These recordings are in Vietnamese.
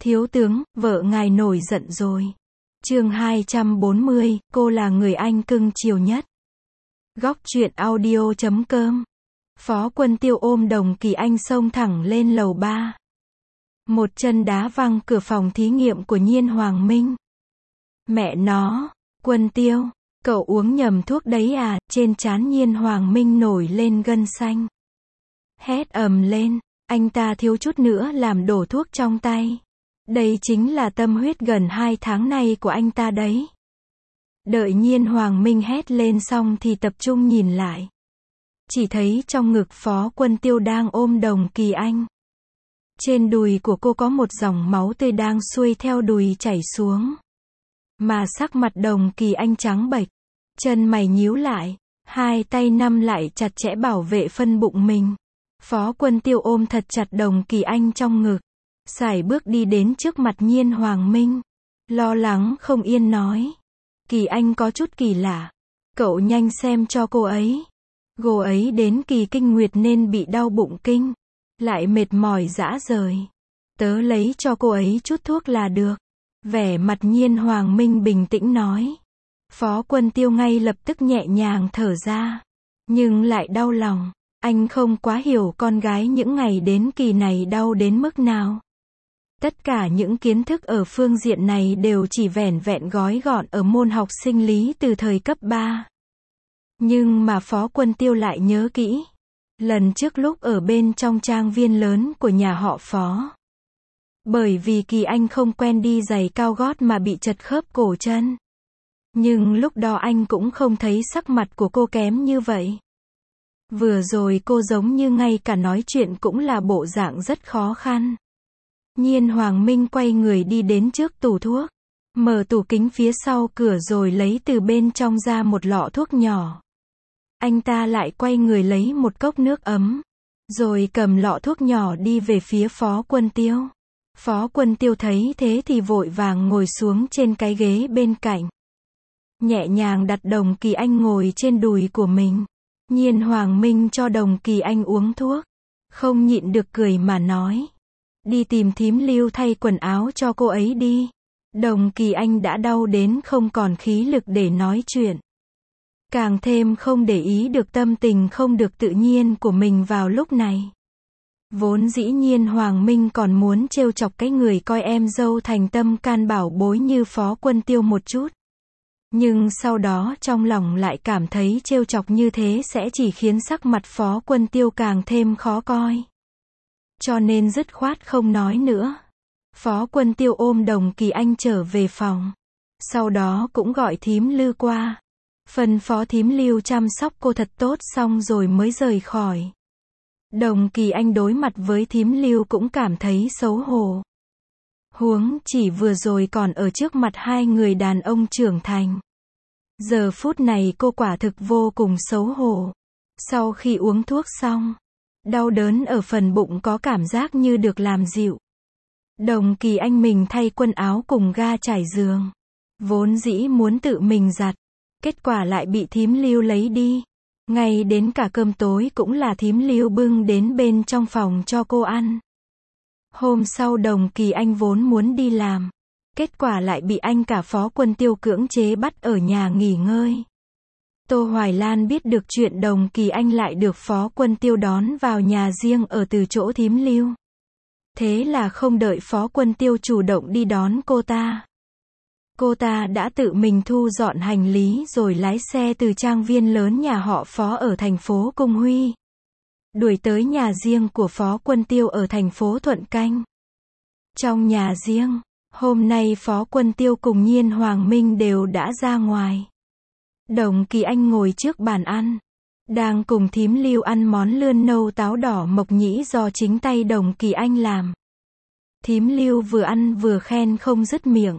Thiếu tướng, vợ ngài nổi giận rồi. Chương 240, cô là người anh cưng chiều nhất. Góc truyện audio.com. Phó Quân Tiêu ôm Đồng Kỳ Anh xông thẳng lên lầu 3. Một chân đá văng cửa phòng thí nghiệm của Nhiên Hoàng Minh. Mẹ nó, Quân Tiêu, cậu uống nhầm thuốc đấy à? Trên trán Nhiên Hoàng Minh nổi lên gân xanh. Hét ầm lên, anh ta thiếu chút nữa làm đổ thuốc trong tay. Đây chính là tâm huyết gần 2 tháng nay của anh ta đấy. Đợi Nhiên Hoàng Minh hét lên xong thì tập trung nhìn lại. Chỉ thấy trong ngực Phó Quân Tiêu đang ôm Đồng Kỳ Anh. Trên đùi của cô có một dòng máu tươi đang xuôi theo đùi chảy xuống. Mà sắc mặt Đồng Kỳ Anh trắng bệch, chân mày nhíu lại, hai tay nắm lại chặt chẽ bảo vệ phân bụng mình. Phó Quân Tiêu ôm thật chặt Đồng Kỳ Anh trong ngực, sải bước đi đến trước mặt Nhiên Hoàng Minh, lo lắng không yên nói: Kỳ Anh có chút kỳ lạ, cậu nhanh xem cho cô ấy. Cô ấy đến kỳ kinh nguyệt nên bị đau bụng kinh, lại mệt mỏi rã rời. Tớ lấy cho cô ấy chút thuốc là được. Vẻ mặt Nhiên Hoàng Minh bình tĩnh nói. Phó Quân Tiêu ngay lập tức nhẹ nhàng thở ra, nhưng lại đau lòng. Anh không quá hiểu con gái những ngày đến kỳ này đau đến mức nào. Tất cả những kiến thức ở phương diện này đều chỉ vẻn vẹn gói gọn ở môn học sinh lý từ thời cấp 3. Nhưng mà Phó Quân Tiêu lại nhớ kỹ. Lần trước lúc ở bên trong trang viên lớn của nhà họ Phó. Bởi vì Kỳ Anh không quen đi giày cao gót mà bị chật khớp cổ chân. Nhưng lúc đó anh cũng không thấy sắc mặt của cô kém như vậy. Vừa rồi cô giống như ngay cả nói chuyện cũng là bộ dạng rất khó khăn. Nhiên Hoàng Minh quay người đi đến trước tủ thuốc, mở tủ kính phía sau cửa rồi lấy từ bên trong ra một lọ thuốc nhỏ. Anh ta lại quay người lấy một cốc nước ấm, rồi cầm lọ thuốc nhỏ đi về phía Phó Quân Tiêu. Phó Quân Tiêu thấy thế thì vội vàng ngồi xuống trên cái ghế bên cạnh. Nhẹ nhàng đặt Đồng Kỳ Anh ngồi trên đùi của mình. Nhiên Hoàng Minh cho Đồng Kỳ Anh uống thuốc, không nhịn được cười mà nói: Đi tìm thím Lưu thay quần áo cho cô ấy đi. Đồng Kỳ Anh đã đau đến không còn khí lực để nói chuyện. Càng thêm không để ý được tâm tình không được tự nhiên của mình vào lúc này. Vốn dĩ Nhiên Hoàng Minh còn muốn trêu chọc cái người coi em dâu thành tâm can bảo bối như Phó Quân Tiêu một chút. Nhưng sau đó trong lòng lại cảm thấy trêu chọc như thế sẽ chỉ khiến sắc mặt Phó Quân Tiêu càng thêm khó coi. Cho nên dứt khoát không nói nữa. Phó Quân Tiêu ôm Đồng Kỳ Anh trở về phòng. Sau đó cũng gọi thím Lưu qua. Phân phó thím Lưu chăm sóc cô thật tốt xong rồi mới rời khỏi. Đồng Kỳ Anh đối mặt với thím Lưu cũng cảm thấy xấu hổ. Huống chỉ vừa rồi còn ở trước mặt hai người đàn ông trưởng thành. Giờ phút này cô quả thực vô cùng xấu hổ. Sau khi uống thuốc xong, đau đớn ở phần bụng có cảm giác như được làm dịu. Đồng Kỳ Anh mình thay quần áo cùng ga trải giường. Vốn dĩ muốn tự mình giặt, kết quả lại bị thím Lưu lấy đi. Ngay đến cả cơm tối cũng là thím Lưu bưng đến bên trong phòng cho cô ăn. Hôm sau Đồng Kỳ Anh vốn muốn đi làm, kết quả lại bị anh cả Phó Quân Tiêu cưỡng chế bắt ở nhà nghỉ ngơi. Tô Hoài Lan biết được chuyện Đồng Kỳ Anh lại được Phó Quân Tiêu đón vào nhà riêng ở từ chỗ thím Lưu. Thế là không đợi Phó Quân Tiêu chủ động đi đón cô ta. Cô ta đã tự mình thu dọn hành lý rồi lái xe từ trang viên lớn nhà họ Phó ở thành phố Cung Huy. Đuổi tới nhà riêng của Phó Quân Tiêu ở thành phố Thuận Canh. Trong nhà riêng, hôm nay Phó Quân Tiêu cùng Nhiên Hoàng Minh đều đã ra ngoài. Đồng Kỳ Anh ngồi trước bàn ăn, đang cùng thím Lưu ăn món lươn nâu táo đỏ mộc nhĩ do chính tay Đồng Kỳ Anh làm. Thím Lưu vừa ăn vừa khen không dứt miệng.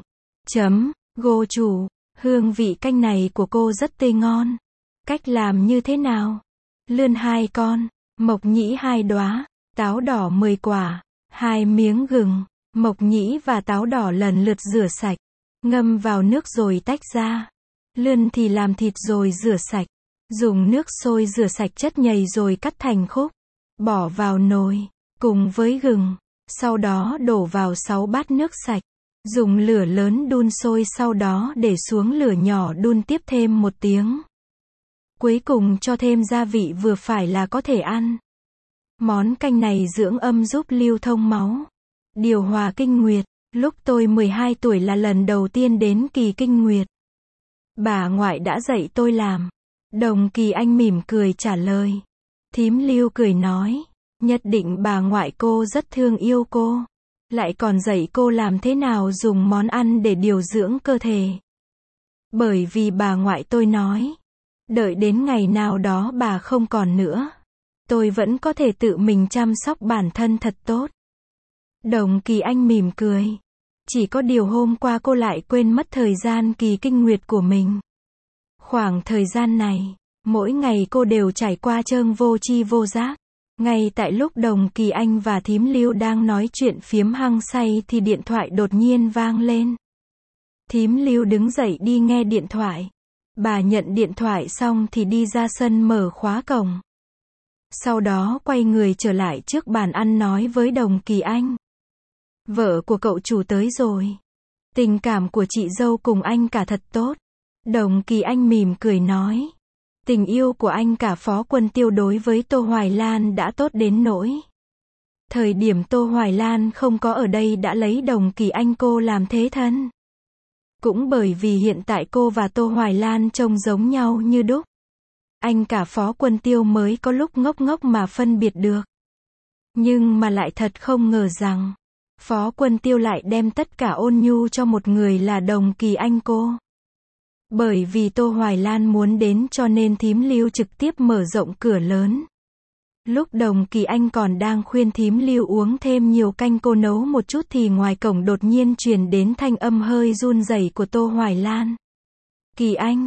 Cô chủ, hương vị canh này của cô rất tươi ngon. Cách làm như thế nào? Lươn 2 con, mộc nhĩ 2 đóa, táo đỏ 10 quả, 2 miếng gừng, mộc nhĩ và táo đỏ lần lượt rửa sạch, ngâm vào nước rồi tách ra. Lươn thì làm thịt rồi rửa sạch, dùng nước sôi rửa sạch chất nhầy rồi cắt thành khúc, bỏ vào nồi, cùng với gừng, Sau đó đổ vào 6 bát nước sạch. Dùng lửa lớn đun sôi, sau đó để xuống lửa nhỏ đun tiếp thêm 1 tiếng. Cuối cùng cho thêm gia vị vừa phải là có thể ăn. Món canh này dưỡng âm giúp lưu thông máu, điều hòa kinh nguyệt. Lúc tôi 12 tuổi là lần đầu tiên đến kỳ kinh nguyệt. Bà ngoại đã dạy tôi làm. Đồng Kỳ Anh mỉm cười trả lời. Thím Lưu cười nói, nhất định bà ngoại cô rất thương yêu cô. Lại còn dạy cô làm thế nào dùng món ăn để điều dưỡng cơ thể. Bởi vì bà ngoại tôi nói, đợi đến ngày nào đó bà không còn nữa, tôi vẫn có thể tự mình chăm sóc bản thân thật tốt. Đồng Kỳ Anh mỉm cười. Chỉ có điều hôm qua cô lại quên mất thời gian kỳ kinh nguyệt của mình. Khoảng thời gian này, mỗi ngày cô đều trải qua trơn vô tri vô giác. Ngay tại lúc Đồng Kỳ Anh và thím Lưu đang nói chuyện phiếm hăng say thì điện thoại đột nhiên vang lên. Thím Lưu đứng dậy đi nghe điện thoại. Bà nhận điện thoại xong thì đi ra sân mở khóa cổng. Sau đó quay người trở lại trước bàn ăn nói với Đồng Kỳ Anh. Vợ của cậu chủ tới rồi. Tình cảm của chị dâu cùng anh cả thật tốt. Đồng Kỳ Anh mỉm cười nói. Tình yêu của anh cả Phó Quân Tiêu đối với Tô Hoài Lan đã tốt đến nỗi. Thời điểm Tô Hoài Lan không có ở đây đã lấy Đồng Kỳ Anh cô làm thế thân. Cũng bởi vì hiện tại cô và Tô Hoài Lan trông giống nhau như đúc. Anh cả Phó Quân Tiêu mới có lúc ngốc ngốc mà phân biệt được. Nhưng mà lại thật không ngờ rằng Phó Quân Tiêu lại đem tất cả ôn nhu cho một người là Đồng Kỳ Anh cô. Bởi vì Tô Hoài Lan muốn đến cho nên thím Lưu trực tiếp mở rộng cửa lớn. Lúc Đồng Kỳ Anh còn đang khuyên thím Lưu uống thêm nhiều canh cô nấu một chút thì ngoài cổng đột nhiên truyền đến thanh âm hơi run rẩy của Tô Hoài Lan. Kỳ Anh,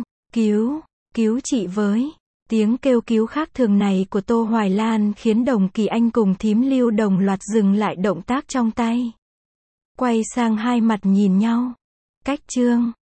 cứu chị với. Tiếng kêu cứu khác thường này của Tô Hoài Lan khiến Đồng Kỳ Anh cùng thím Lưu đồng loạt dừng lại động tác trong tay. Quay sang hai mặt nhìn nhau. Cách chương